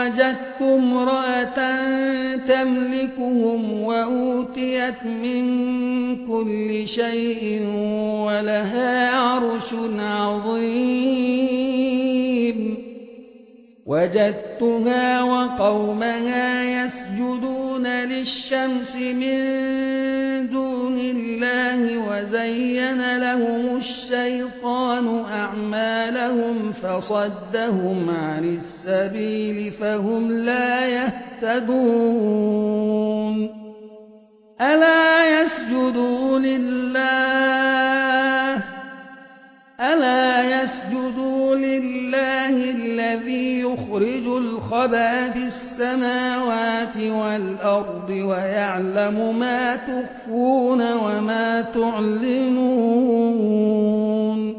ووجدت امرأة تملكهم وأوتيت من كل شيء ولها عرش عظيم وجدتها وقومها يسجدون للشمس من دون الله وزين لهم الشيطان أعمالهم فصدهم عن السبيل فهم لا يهتدون ألا يسجدوا لله الذي يخرج الخبأ في السماوات والأرض ويعلم ما تخفون وما تعلنون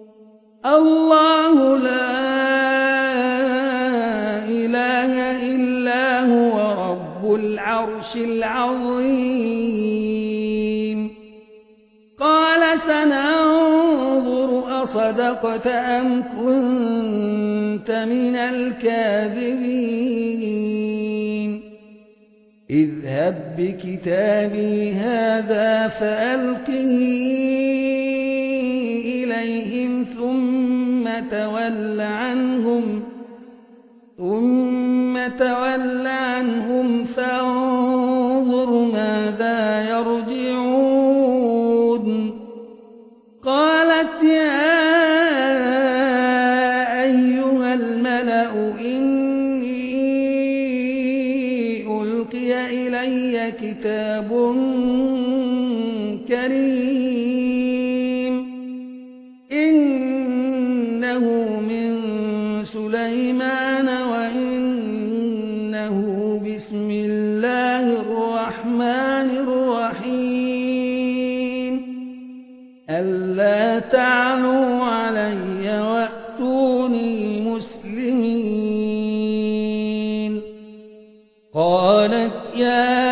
الله لا إله إلا هو رب العرش العظيم قال سننظر أصدقت أم كنت من الكاذبين اذهب بكتابي هذا فألقه إليهم ثم تول عنهم فانظر ماذا يرجعون قالت يا أيها الملأ إني ألقي إلي كتاب كريم إنه من سليمان وإنه بسم الله الرحمن الرحيم ألا تعلوا علي وأتوني مسلمين قالت يا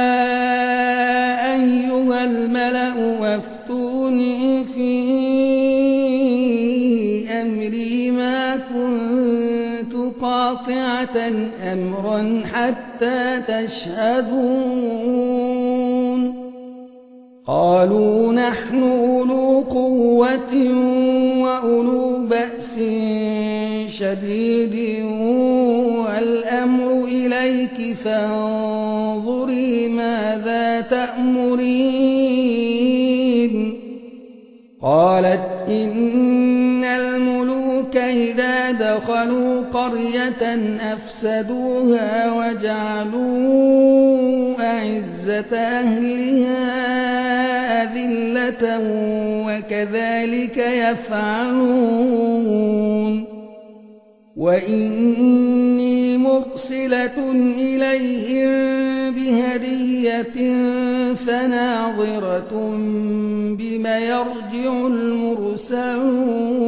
أيها الملأ وافتوني في أمري ما كنت قاطعة أمرا حتى تشهدون قالوا نحن أولو قوة وأولو بأس شديد والأمر إليك فانظري ماذا تأمرين قالت إن الملوك إذا دخلوا قرية أفسدوها وجعلوا أعزة أهلها أذلة وكذلك يفعلون وإني مرسلة إليهم بهدية فناظرة بما يرجع المرسلون